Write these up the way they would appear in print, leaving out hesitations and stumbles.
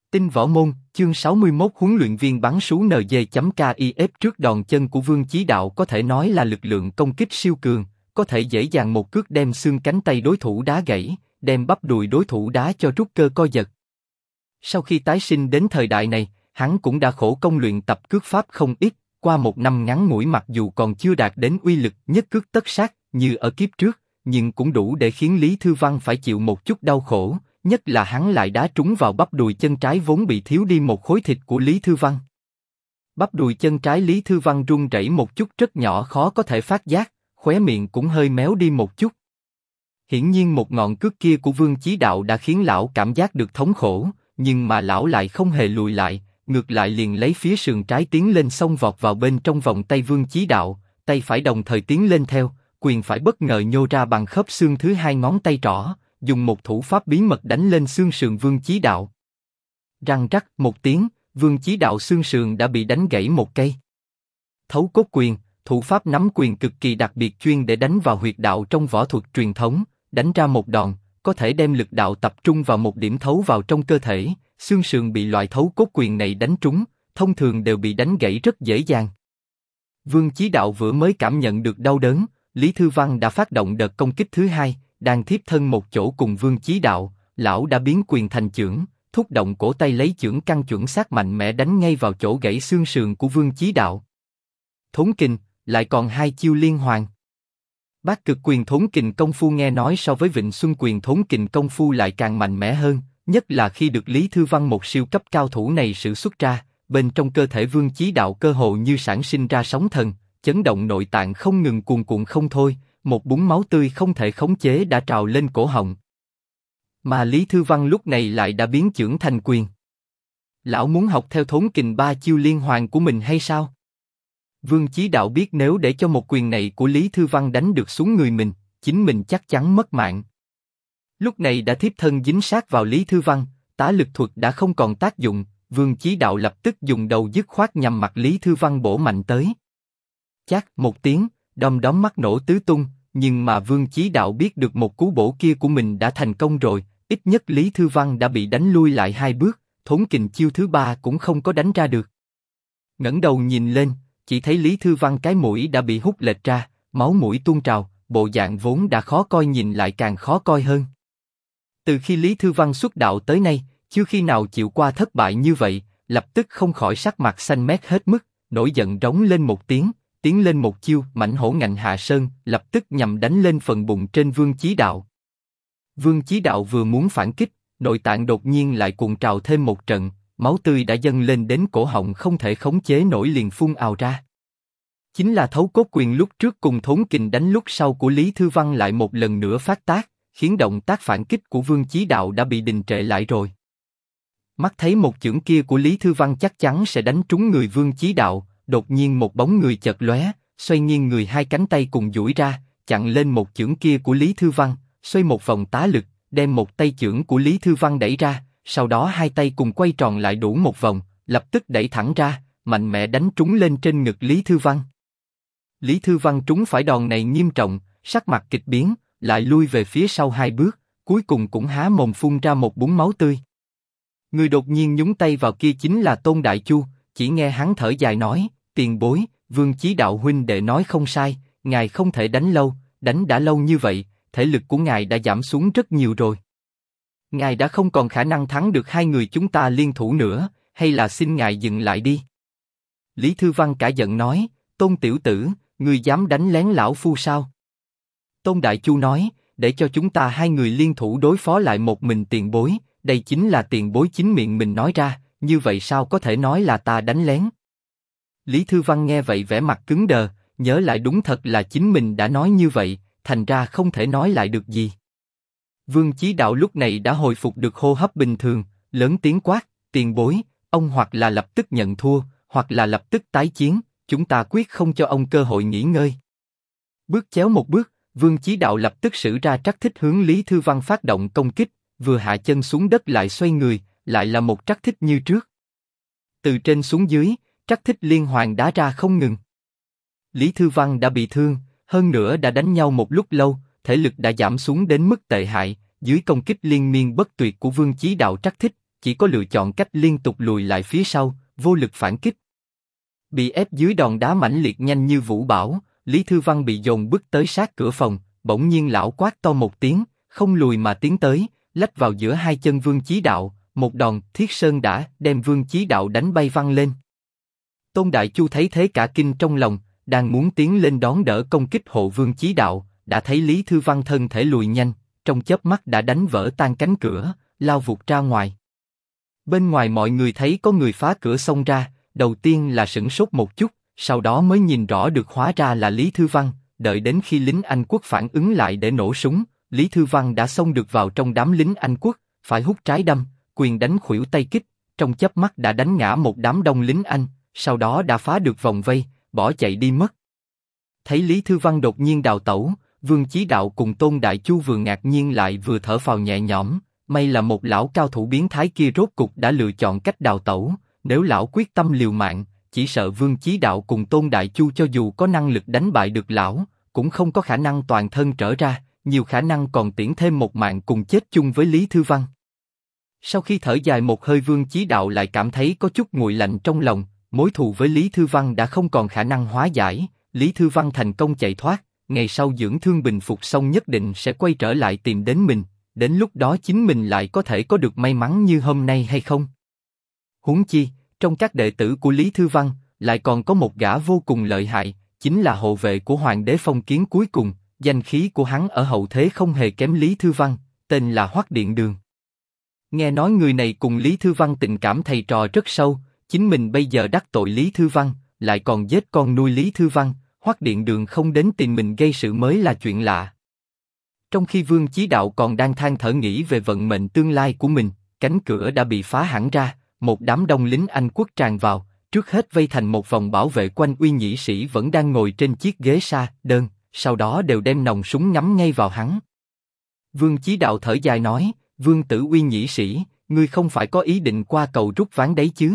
Tinh võ môn, chương 61 huấn luyện viên bắn súng NG.KIF trước đòn chân của Vương Chí Đạo có thể nói là lực lượng công kích siêu cường, có thể dễ dàng một cước đem xương cánh tay đối thủ đá gãy, đem bắp đùi đối thủ đá cho rút cơ co giật. Sau khi tái sinh đến thời đại này, hắn cũng đã khổ công luyện tập cước pháp không ít, qua một năm ngắn ngủi mặc dù còn chưa đạt đến uy lực nhất cước tất sát như ở kiếp trước, nhưng cũng đủ để khiến Lý Thư Văn phải chịu một chút đau khổ. Nhất là hắn lại đá trúng vào bắp đùi chân trái vốn bị thiếu đi một khối thịt của Lý Thư Văn. Bắp đùi chân trái Lý Thư Văn run rẩy một chút rất nhỏ khó có thể phát giác, khóe miệng cũng hơi méo đi một chút. Hiển nhiên một ngọn cước kia của Vương Chí Đạo đã khiến lão cảm giác được thống khổ, nhưng mà lão lại không hề lùi lại, ngược lại liền lấy phía sườn trái tiến lên xông vọt vào bên trong vòng tay Vương Chí Đạo, tay phải đồng thời tiến lên theo, quyền phải bất ngờ nhô ra bằng khớp xương thứ hai ngón tay trỏ, dùng một thủ pháp bí mật đánh lên xương sườn Vương Chí Đạo. Răng rắc một tiếng, Vương Chí Đạo xương sườn đã bị đánh gãy một cây. Thấu cốt quyền, thủ pháp nắm quyền cực kỳ đặc biệt chuyên để đánh vào huyệt đạo trong võ thuật truyền thống, đánh ra một đòn, có thể đem lực đạo tập trung vào một điểm thấu vào trong cơ thể, xương sườn bị loại thấu cốt quyền này đánh trúng, thông thường đều bị đánh gãy rất dễ dàng. Vương Chí Đạo vừa mới cảm nhận được đau đớn, Lý Thư Văn đã phát động đợt công kích thứ hai. Đang thiếp thân một chỗ cùng Vương Chí Đạo, lão đã biến quyền thành chưởng, thúc động cổ tay lấy chưởng căn chuẩn xác mạnh mẽ đánh ngay vào chỗ gãy xương sườn của Vương Chí Đạo. Thốn kình, lại còn hai chiêu liên hoàn. Bát cực quyền thốn kình công phu nghe nói so với Vịnh Xuân quyền thốn kình công phu lại càng mạnh mẽ hơn, nhất là khi được Lý Thư Văn một siêu cấp cao thủ này sử xuất ra, bên trong cơ thể Vương Chí Đạo cơ hồ như sản sinh ra sóng thần, chấn động nội tạng không ngừng cuồn cuộn không thôi. Một búng máu tươi không thể khống chế đã trào lên cổ họng. Mà Lý Thư Văn lúc này lại đã biến chưởng thành quyền. Lão muốn học theo thốn kình ba chiêu liên hoàn của mình hay sao? Vương Chí Đạo biết nếu để cho một quyền này của Lý Thư Văn đánh được xuống người mình, chính mình chắc chắn mất mạng. Lúc này đã thiếp thân dính sát vào Lý Thư Văn, tá lực thuật đã không còn tác dụng, Vương Chí Đạo lập tức dùng đầu dứt khoát nhằm mặt Lý Thư Văn bổ mạnh tới. Chát một tiếng. Đom đóm mắt nổ tứ tung, nhưng mà Vương Chí Đạo biết được một cú bổ kia của mình đã thành công rồi, ít nhất Lý Thư Văn đã bị đánh lui lại hai bước, thốn kình chiêu thứ ba cũng không có đánh ra được. Ngẩng đầu nhìn lên, chỉ thấy Lý Thư Văn cái mũi đã bị hút lệch ra, máu mũi tuôn trào, bộ dạng vốn đã khó coi nhìn lại càng khó coi hơn. Từ khi Lý Thư Văn xuất đạo tới nay, chưa khi nào chịu qua thất bại như vậy, lập tức không khỏi sắc mặt xanh mét hết mức, nổi giận rống lên một tiếng. Tiến lên một chiêu, mãnh hổ ngạnh hạ sơn, lập tức nhằm đánh lên phần bụng trên Vương Chí Đạo. Vương Chí Đạo vừa muốn phản kích, nội tạng đột nhiên lại cuộn trào thêm một trận, máu tươi đã dâng lên đến cổ họng không thể khống chế nổi liền phun ào ra. Chính là thấu cốt quyền lúc trước cùng thốn kình đánh lúc sau của Lý Thư Văn lại một lần nữa phát tác, khiến động tác phản kích của Vương Chí Đạo đã bị đình trệ lại rồi. Mắt thấy một chưởng kia của Lý Thư Văn chắc chắn sẽ đánh trúng người Vương Chí Đạo. Đột nhiên một bóng người chợt lóe, xoay nghiêng người hai cánh tay cùng duỗi ra, chặn lên một chưởng kia của Lý Thư Văn, xoay một vòng tá lực, đem một tay chưởng của Lý Thư Văn đẩy ra, sau đó hai tay cùng quay tròn lại đủ một vòng, lập tức đẩy thẳng ra, mạnh mẽ đánh trúng lên trên ngực Lý Thư Văn. Lý Thư Văn trúng phải đòn này nghiêm trọng, sắc mặt kịch biến, lại lui về phía sau hai bước, cuối cùng cũng há mồm phun ra một búng máu tươi. Người đột nhiên nhúng tay vào kia chính là Tôn Đại Chu, chỉ nghe hắn thở dài nói. Tiền bối, Vương Chí Đạo huynh đệ nói không sai, ngài không thể đánh lâu, đánh đã lâu như vậy, thể lực của ngài đã giảm xuống rất nhiều rồi. Ngài đã không còn khả năng thắng được hai người chúng ta liên thủ nữa, hay là xin ngài dừng lại đi. Lý Thư Văn cả giận nói, Tôn tiểu tử, ngươi dám đánh lén lão phu sao? Tôn Đại Chu nói, để cho chúng ta hai người liên thủ đối phó lại một mình tiền bối, đây chính là tiền bối chính miệng mình nói ra, như vậy sao có thể nói là ta đánh lén? Lý Thư Văn nghe vậy vẻ mặt cứng đờ, nhớ lại đúng thật là chính mình đã nói như vậy, thành ra không thể nói lại được gì. Vương Chí Đạo lúc này đã hồi phục được hô hấp bình thường, lớn tiếng quát, tiền bối, ông hoặc là lập tức nhận thua, hoặc là lập tức tái chiến, chúng ta quyết không cho ông cơ hội nghỉ ngơi. Bước chéo một bước, Vương Chí Đạo lập tức sử ra trắc thích hướng Lý Thư Văn phát động công kích, vừa hạ chân xuống đất lại xoay người, lại là một trắc thích như trước. Từ trên xuống dưới, trắc thích liên hoàn đá ra không ngừng. Lý Thư Văn đã bị thương, hơn nữa đã đánh nhau một lúc lâu, thể lực đã giảm xuống đến mức tệ hại, dưới công kích liên miên bất tuyệt của Vương Chí Đạo trắc thích, chỉ có lựa chọn cách liên tục lùi lại phía sau, vô lực phản kích. Bị ép dưới đòn đá mãnh liệt nhanh như vũ bão, Lý Thư Văn bị dồn bức tới sát cửa phòng, bỗng nhiên lão quát to một tiếng, không lùi mà tiến tới, lách vào giữa hai chân Vương Chí Đạo, một đòn thiết sơn đã đem Vương Chí Đạo đánh bay văng lên. Tôn Đại Chu thấy thế cả kinh trong lòng, đang muốn tiến lên đón đỡ công kích hộ Vương Chí Đạo, đã thấy Lý Thư Văn thân thể lùi nhanh, trong chớp mắt đã đánh vỡ tan cánh cửa, lao vụt ra ngoài. Bên ngoài mọi người thấy có người phá cửa xông ra, đầu tiên là sửng sốt một chút, sau đó mới nhìn rõ được hóa ra là Lý Thư Văn. Đợi đến khi lính Anh quốc phản ứng lại để nổ súng, Lý Thư Văn đã xông được vào trong đám lính Anh quốc, phải hút trái đâm, quyền đánh khuỷu tay kích, trong chớp mắt đã đánh ngã một đám đông lính Anh, sau đó đã phá được vòng vây, bỏ chạy đi mất. Thấy Lý Thư Văn đột nhiên đào tẩu, Vương Chí Đạo cùng Tôn Đại Chu vừa ngạc nhiên lại vừa thở phào nhẹ nhõm, may là một lão cao thủ biến thái kia rốt cục đã lựa chọn cách đào tẩu, nếu lão quyết tâm liều mạng, chỉ sợ Vương Chí Đạo cùng Tôn Đại Chu cho dù có năng lực đánh bại được lão, cũng không có khả năng toàn thân trở ra, nhiều khả năng còn tiễn thêm một mạng cùng chết chung với Lý Thư Văn. Sau khi thở dài một hơi, Vương Chí Đạo lại cảm thấy có chút nguội lạnh trong lòng, mối thù với Lý Thư Văn đã không còn khả năng hóa giải, Lý Thư Văn thành công chạy thoát, ngày sau dưỡng thương bình phục xong nhất định sẽ quay trở lại tìm đến mình, đến lúc đó chính mình lại có thể có được may mắn như hôm nay hay không? Huống chi, trong các đệ tử của Lý Thư Văn, lại còn có một gã vô cùng lợi hại, chính là hộ vệ của Hoàng đế Phong Kiến cuối cùng, danh khí của hắn ở hậu thế không hề kém Lý Thư Văn, tên là Hoắc Điện Đường. Nghe nói người này cùng Lý Thư Văn tình cảm thầy trò rất sâu, chính mình bây giờ đắc tội Lý Thư Văn, lại còn giết con nuôi Lý Thư Văn, Hoắc Điện Đường không đến tìm mình gây sự mới là chuyện lạ. Trong khi Vương Chí Đạo còn đang than thở nghĩ về vận mệnh tương lai của mình, cánh cửa đã bị phá hẳn ra, một đám đông lính Anh quốc tràn vào, trước hết vây thành một vòng bảo vệ quanh Uy Nhĩ Sĩ vẫn đang ngồi trên chiếc ghế sa đơn, sau đó đều đem nòng súng nhắm ngay vào hắn. Vương Chí Đạo thở dài nói, Vương tử Uy Nhĩ Sĩ, ngươi không phải có ý định qua cầu rút ván đấy chứ?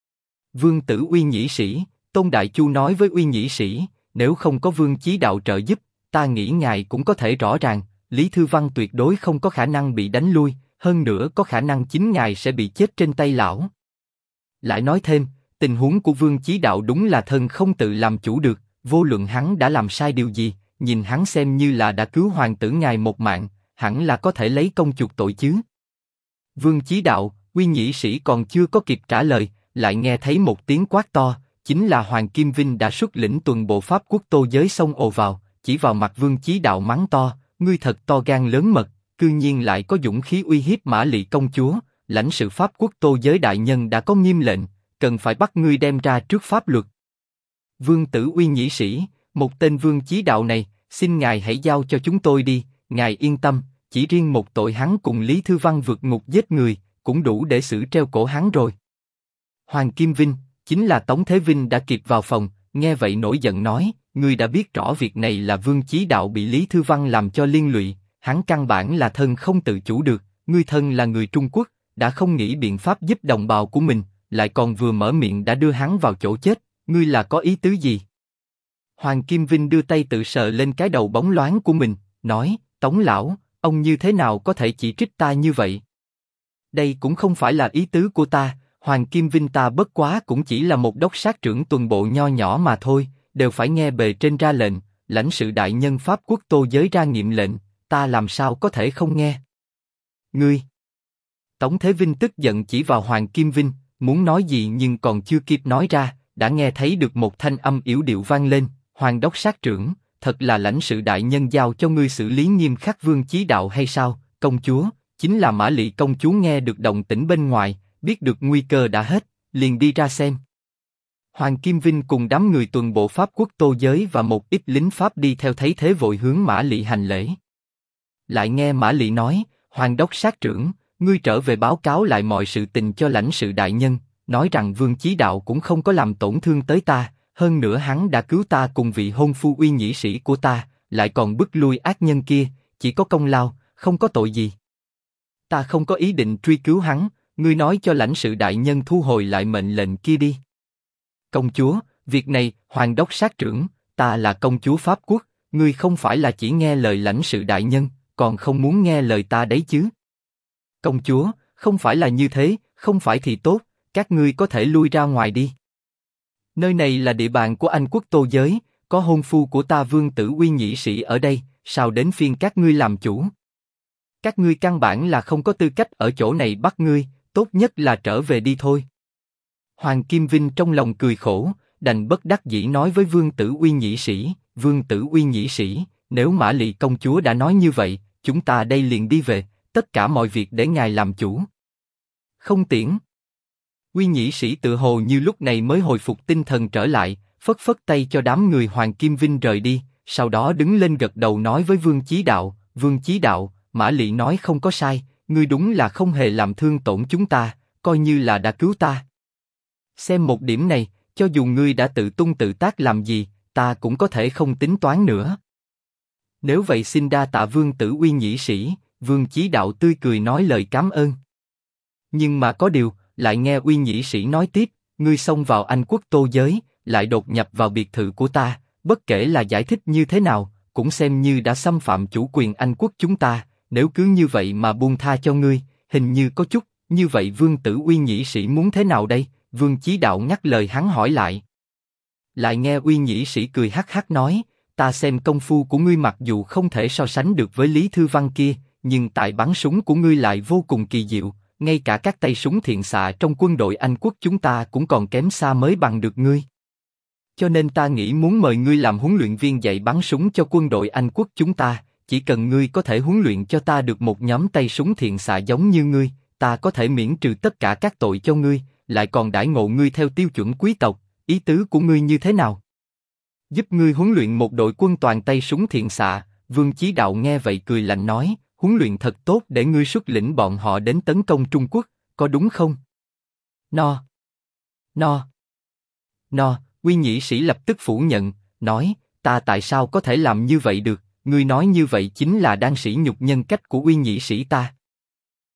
Vương tử Uy Nhĩ Sĩ, Tôn Đại Chu nói với Uy Nhĩ Sĩ, nếu không có Vương Chí Đạo trợ giúp, ta nghĩ ngài cũng có thể rõ ràng, Lý Thư Văn tuyệt đối không có khả năng bị đánh lui, hơn nữa có khả năng chính ngài sẽ bị chết trên tay lão. Lại nói thêm, tình huống của Vương Chí Đạo đúng là thân không tự làm chủ được, vô luận hắn đã làm sai điều gì, nhìn hắn xem như là đã cứu hoàng tử ngài một mạng, hẳn là có thể lấy công chuộc tội chứ. Vương Chí Đạo, Uy Nhĩ Sĩ còn chưa có kịp trả lời, lại nghe thấy một tiếng quát to, chính là Hoàng Kim Vinh đã xuất lĩnh tuần bộ Pháp quốc Tô Giới xông ồ vào, chỉ vào mặt Vương Chí Đạo mắng to, ngươi thật to gan lớn mật, cư nhiên lại có dũng khí uy hiếp Mã Lị công chúa, lãnh sự Pháp quốc Tô Giới đại nhân đã có nghiêm lệnh, cần phải bắt ngươi đem ra trước pháp luật. Vương tử Uy Nhĩ Sĩ, một tên Vương Chí Đạo này, xin ngài hãy giao cho chúng tôi đi, ngài yên tâm, chỉ riêng một tội hắn cùng Lý Thư Văn vượt ngục giết người, cũng đủ để xử treo cổ hắn rồi. Hoàng Kim Vinh, chính là Tống Thế Vinh đã kịp vào phòng, nghe vậy nổi giận nói, ngươi đã biết rõ việc này là Vương Chí Đạo bị Lý Thư Văn làm cho liên lụy, hắn căn bản là thân không tự chủ được, ngươi thân là người Trung Quốc, đã không nghĩ biện pháp giúp đồng bào của mình, lại còn vừa mở miệng đã đưa hắn vào chỗ chết, ngươi là có ý tứ gì? Hoàng Kim Vinh đưa tay tự sờ lên cái đầu bóng loáng của mình, nói, Tống lão, ông như thế nào có thể chỉ trích ta như vậy? Đây cũng không phải là ý tứ của ta, Hoàng Kim Vinh ta bất quá cũng chỉ là một đốc sát trưởng tuần bộ nho nhỏ mà thôi, đều phải nghe bề trên ra lệnh, lãnh sự đại nhân Pháp quốc Tô Giới ra nghiệm lệnh, ta làm sao có thể không nghe? Ngươi! Tống Thế Vinh tức giận chỉ vào Hoàng Kim Vinh, muốn nói gì nhưng còn chưa kịp nói ra, đã nghe thấy được một thanh âm yểu điệu vang lên, Hoàng đốc sát trưởng, thật là lãnh sự đại nhân giao cho ngươi xử lý nghiêm khắc Vương Chí Đạo hay sao? Công chúa, chính là Mã Lị công chúa nghe được động tĩnh bên ngoài, biết được nguy cơ đã hết, liền đi ra xem. Hoàng Kim Vinh cùng đám người tuần bộ Pháp quốc Tô Giới và một ít lính Pháp đi theo thấy thế vội hướng Mã Lị hành lễ. Lại nghe Mã Lị nói, Hoàng đốc sát trưởng, ngươi trở về báo cáo lại mọi sự tình cho lãnh sự đại nhân, nói rằng Vương Chí Đạo cũng không có làm tổn thương tới ta, hơn nữa hắn đã cứu ta cùng vị hôn phu Uy Nhĩ Sĩ của ta, lại còn bức lui ác nhân kia, chỉ có công lao, không có tội gì. Ta không có ý định truy cứu hắn, ngươi nói cho lãnh sự đại nhân thu hồi lại mệnh lệnh kia đi. Công chúa, việc này, Hoàng đốc sát trưởng, ta là công chúa Pháp quốc, ngươi không phải là chỉ nghe lời lãnh sự đại nhân, còn không muốn nghe lời ta đấy chứ? Công chúa, không phải là như thế, Không phải thì tốt, các ngươi có thể lui ra ngoài đi. Nơi này là địa bàn của Anh quốc Tô giới, có hôn phu của ta Vương Tử Uy nhĩ sĩ ở đây, sao đến phiên các ngươi làm chủ? Các ngươi căn bản là không có tư cách ở chỗ này bắt ngươi, tốt nhất là trở về đi thôi. Hoàng Kim Vinh trong lòng cười khổ, đành bất đắc dĩ nói với Vương Tử Uy nhĩ sĩ, Vương Tử Uy nhĩ sĩ, nếu Mã Lị công chúa đã nói như vậy, chúng ta đây liền đi về, tất cả mọi việc để ngài làm chủ. Không tiễn. Uy nhĩ sĩ tự hồ như lúc này mới hồi phục tinh thần trở lại, phất phất tay cho đám người Hoàng Kim Vinh rời đi, sau đó đứng lên gật đầu nói với Vương Chí Đạo, Vương Chí Đạo, Mã Lị nói không có sai, ngươi đúng là không hề làm thương tổn chúng ta, coi như là đã cứu ta. Xem một điểm này, cho dù ngươi đã tự tung tự tác làm gì, ta cũng có thể không tính toán nữa. Nếu vậy xin đa tạ Vương Tử Uy nhĩ sĩ, Vương Chí Đạo tươi cười nói lời cảm ơn. Nhưng mà có điều, lại nghe Uy nhĩ sĩ nói tiếp, ngươi xông vào Anh quốc Tô giới, lại đột nhập vào biệt thự của ta, bất kể là giải thích như thế nào, cũng xem như đã xâm phạm chủ quyền Anh quốc chúng ta. Nếu cứ như vậy mà buông tha cho ngươi, hình như có chút. Như vậy Vương Tử Uy nhĩ sĩ muốn thế nào đây? Vương Chí Đạo ngắt lời hắn hỏi lại. Lại nghe Uy nhĩ sĩ cười hắc hắc nói, ta xem công phu của ngươi mặc dù không thể so sánh được với Lý Thư Văn kia, nhưng tại bắn súng của ngươi lại vô cùng kỳ diệu, ngay cả các tay súng thiện xạ trong quân đội Anh quốc chúng ta cũng còn kém xa mới bằng được ngươi. Cho nên ta nghĩ muốn mời ngươi làm huấn luyện viên dạy bắn súng cho quân đội Anh quốc chúng ta, chỉ cần ngươi có thể huấn luyện cho ta được một nhóm tay súng thiện xạ giống như ngươi, ta có thể miễn trừ tất cả các tội cho ngươi, lại còn đãi ngộ ngươi theo tiêu chuẩn quý tộc, ý tứ của ngươi như thế nào? Giúp ngươi huấn luyện một đội quân toàn tay súng thiện xạ. Vương Chí Đạo nghe vậy cười lạnh nói, huấn luyện thật tốt để ngươi xuất lĩnh bọn họ đến tấn công Trung Quốc, có đúng không? No. Uy nhĩ sĩ lập tức phủ nhận, nói, ta tại sao có thể làm như vậy được? Ngươi nói như vậy chính là đang sỉ nhục nhân cách của Uy nhĩ sĩ ta.